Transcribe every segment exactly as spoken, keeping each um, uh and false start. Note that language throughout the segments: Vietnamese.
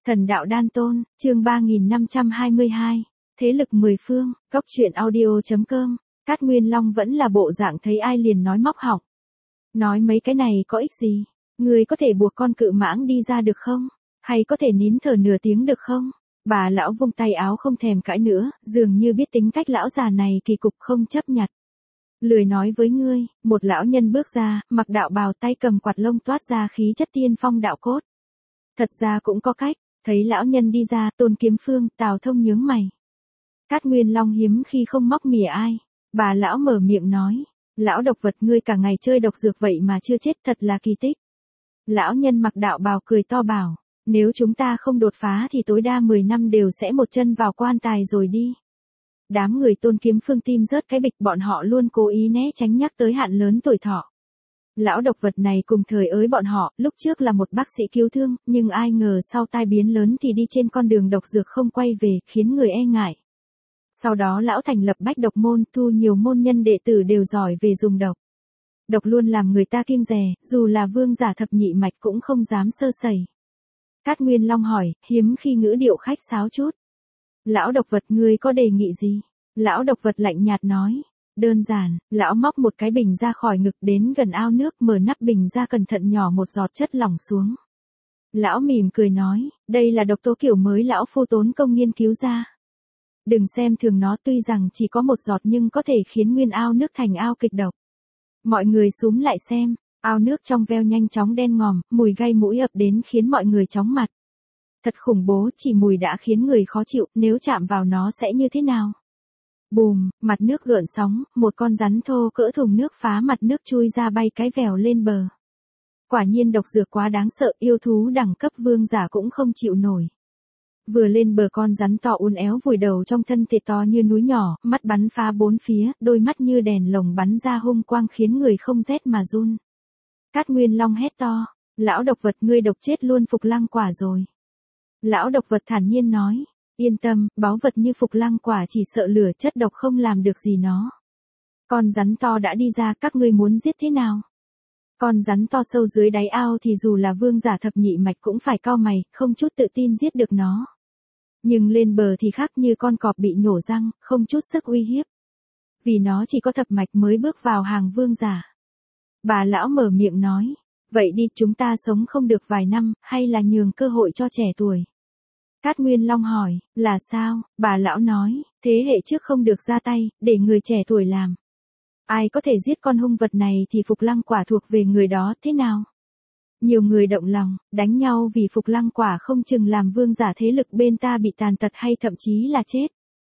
Thần đạo đan tôn, chương ba nghìn năm trăm hai mươi hai. Thế lực mười phương, Cốc truyện audio.com. Cát Nguyên Long vẫn là bộ dạng thấy ai liền nói móc họng. Nói mấy cái này có ích gì? Người có thể buộc con cự mãng đi ra được không? Hay có thể nín thở nửa tiếng được không? Bà lão vung tay áo không thèm cãi nữa, dường như biết tính cách lão già này kỳ cục không chấp nhặt. Lười nói với ngươi, một lão nhân bước ra, mặc đạo bào tay cầm quạt lông toát ra khí chất tiên phong đạo cốt. Thật ra cũng có cách, thấy lão nhân đi ra, Tôn Kiếm Phương, Tào Thông nhướng mày. Cát Nguyên Long hiếm khi không móc mỉa ai. Bà lão mở miệng nói, lão độc vật ngươi cả ngày chơi độc dược vậy mà chưa chết, thật là kỳ tích. Lão nhân mặc đạo bào cười to bảo, nếu chúng ta không đột phá thì tối đa mười năm đều sẽ một chân vào quan tài rồi đi. Đám người Tôn Kiếm Phương tim rớt cái bịch, bọn họ luôn cố ý né tránh nhắc tới hạn lớn tuổi thọ. Lão độc vật này cùng thời ới bọn họ, lúc trước là một bác sĩ cứu thương, nhưng ai ngờ sau tai biến lớn thì đi trên con đường độc dược không quay về, khiến người e ngại. Sau đó lão thành lập bách độc môn, thu nhiều môn nhân đệ tử đều giỏi về dùng độc. Độc luôn làm người ta kiêng dè, dù là vương giả thập nhị mạch cũng không dám sơ sẩy. Cát Nguyên Long hỏi, hiếm khi ngữ điệu khách sáo chút. Lão độc vật ngươi có đề nghị gì? Lão độc vật lạnh nhạt nói. Đơn giản, lão móc một cái bình ra khỏi ngực đến gần ao nước, mở nắp bình ra cẩn thận nhỏ một giọt chất lỏng xuống. Lão mỉm cười nói, đây là độc tố kiểu mới lão phu tốn công nghiên cứu ra. Đừng xem thường nó, tuy rằng chỉ có một giọt nhưng có thể khiến nguyên ao nước thành ao kịch độc. Mọi người xúm lại xem, ao nước trong veo nhanh chóng đen ngòm, mùi gây mũi ập đến khiến mọi người chóng mặt. Thật khủng bố, chỉ mùi đã khiến người khó chịu, nếu chạm vào nó sẽ như thế nào? Bùm, mặt nước gợn sóng, một con rắn thô cỡ thùng nước phá mặt nước chui ra bay cái vèo lên bờ. Quả nhiên độc dược quá đáng sợ, yêu thú đẳng cấp vương giả cũng không chịu nổi. Vừa lên bờ con rắn to uốn éo vùi đầu trong thân thể to như núi nhỏ, mắt bắn phá bốn phía, đôi mắt như đèn lồng bắn ra hung quang khiến người không rét mà run. Cát Nguyên Long hét to, lão độc vật ngươi độc chết luôn Phục Lăng Quả rồi. Lão độc vật thản nhiên nói, yên tâm, báu vật như Phục Lăng Quả chỉ sợ lửa chất độc không làm được gì nó. Con rắn to đã đi ra, các ngươi muốn giết thế nào? Con rắn to sâu dưới đáy ao thì dù là vương giả thập nhị mạch cũng phải cau mày, không chút tự tin giết được nó. Nhưng lên bờ thì khác, như con cọp bị nhổ răng, không chút sức uy hiếp. Vì nó chỉ có thập mạch mới bước vào hàng vương giả. Bà lão mở miệng nói, vậy đi, chúng ta sống không được vài năm, hay là nhường cơ hội cho trẻ tuổi? Cát Nguyên Long hỏi, là sao? Bà lão nói, thế hệ trước không được ra tay, để người trẻ tuổi làm. Ai có thể giết con hung vật này thì Phục Lăng Quả thuộc về người đó, thế nào? Nhiều người động lòng, đánh nhau vì Phục Lăng Quả không chừng làm vương giả thế lực bên ta bị tàn tật hay thậm chí là chết.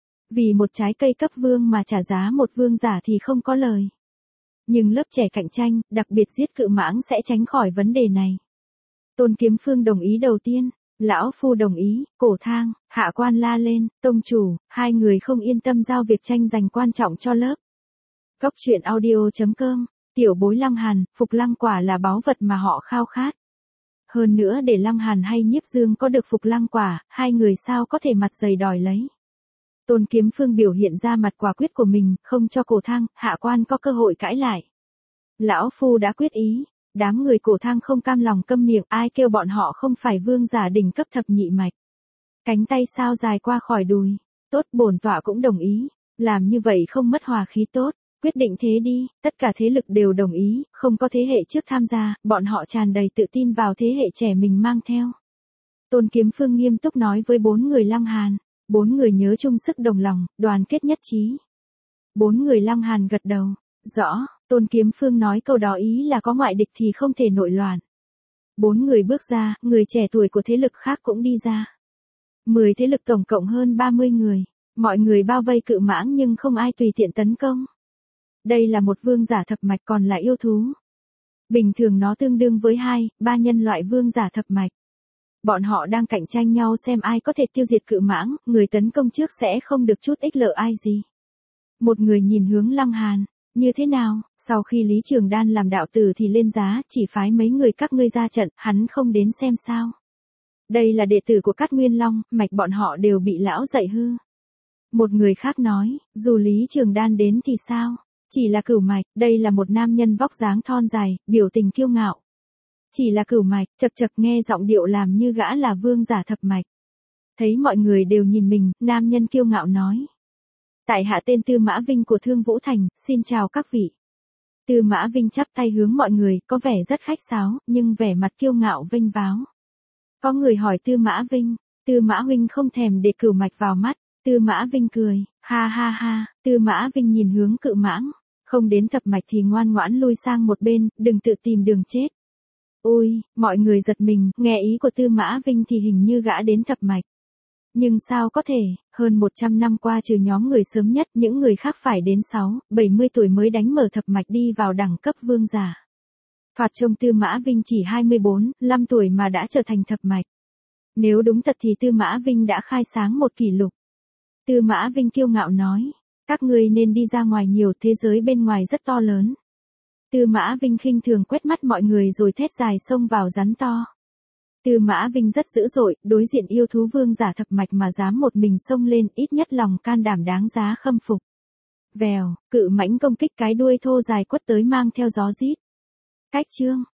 Vì một trái cây cấp vương mà trả giá một vương giả thì không có lời. Nhưng lớp trẻ cạnh tranh, đặc biệt giết cự mãng sẽ tránh khỏi vấn đề này. Tôn Kiếm Phương đồng ý đầu tiên. Lão phu đồng ý, Cổ Thang, Hạ Quan la lên, tông chủ, hai người không yên tâm giao việc tranh giành quan trọng cho lớp. Cốc truyện audio.com, tiểu bối Lăng Hàn, Phục Lăng Quả là báu vật mà họ khao khát. Hơn nữa để Lăng Hàn hay Nhiếp Dương có được Phục Lăng Quả, hai người sao có thể mặt dày đòi lấy. Tôn Kiếm Phương biểu hiện ra mặt quả quyết của mình, không cho Cổ Thang, Hạ Quan có cơ hội cãi lại. Lão phu đã quyết ý. Đám người Cổ Thang không cam lòng câm miệng, ai kêu bọn họ không phải vương giả đỉnh cấp thập nhị mạch. Cánh tay sao dài qua khỏi đùi. Tốt, bổn tọa cũng đồng ý. Làm như vậy không mất hòa khí tốt. Quyết định thế đi, tất cả thế lực đều đồng ý, không có thế hệ trước tham gia, bọn họ tràn đầy tự tin vào thế hệ trẻ mình mang theo. Tôn Kiếm Phương nghiêm túc nói với bốn người Lăng Hàn. Bốn người nhớ chung sức đồng lòng, đoàn kết nhất trí. Bốn người Lăng Hàn gật đầu. Rõ. Tôn Kiếm Phương nói câu đó ý là có ngoại địch thì không thể nội loạn. Bốn người bước ra, người trẻ tuổi của thế lực khác cũng đi ra. Mười thế lực tổng cộng hơn ba mươi người. Mọi người bao vây cự mãng nhưng không ai tùy tiện tấn công. Đây là một vương giả thập mạch còn là yêu thú. Bình thường nó tương đương với hai, ba nhân loại vương giả thập mạch. Bọn họ đang cạnh tranh nhau xem ai có thể tiêu diệt cự mãng, người tấn công trước sẽ không được chút ích lợi ai gì. Một người nhìn hướng Lăng Hàn. Như thế nào, sau khi Lý Trường Đan làm đạo tử thì lên giá, chỉ phái mấy người các ngươi ra trận, hắn không đến xem sao. Đây là đệ tử của Cát Nguyên Long, mạch bọn họ đều bị lão dạy hư. Một người khác nói, dù Lý Trường Đan đến thì sao, chỉ là cửu mạch, đây là một nam nhân vóc dáng thon dài, biểu tình kiêu ngạo. Chỉ là cửu mạch, chật chật nghe giọng điệu làm như gã là vương giả thập mạch. Thấy mọi người đều nhìn mình, nam nhân kiêu ngạo nói. Tại hạ tên Tư Mã Vinh của Thương Vũ Thành, xin chào các vị. Tư Mã Vinh chắp tay hướng mọi người, có vẻ rất khách sáo, nhưng vẻ mặt kiêu ngạo vênh váo. Có người hỏi Tư Mã Vinh, Tư Mã huynh không thèm để cửu mạch vào mắt. Tư Mã Vinh cười, ha ha ha, Tư Mã Vinh nhìn hướng Cự Mãng, không đến thập mạch thì ngoan ngoãn lui sang một bên, đừng tự tìm đường chết. Ôi, mọi người giật mình, nghe ý của Tư Mã Vinh thì hình như gã đến thập mạch. Nhưng sao có thể, hơn một trăm năm qua trừ nhóm người sớm nhất, những người khác phải đến sáu, bảy mươi tuổi mới đánh mở thập mạch đi vào đẳng cấp vương giả. Thoạt trông Tư Mã Vinh chỉ hai mươi bốn, năm tuổi mà đã trở thành thập mạch. Nếu đúng thật thì Tư Mã Vinh đã khai sáng một kỷ lục. Tư Mã Vinh kiêu ngạo nói, các ngươi nên đi ra ngoài nhiều, thế giới bên ngoài rất to lớn. Tư Mã Vinh khinh thường quét mắt mọi người rồi thét dài xông vào rắn to. Tư Mã Vinh rất dữ dội, đối diện yêu thú vương giả thập mạch mà dám một mình xông lên, ít nhất lòng can đảm đáng giá khâm phục. Vèo, Cự Mãnh công kích cái đuôi thô dài quất tới mang theo gió rít. Cách chương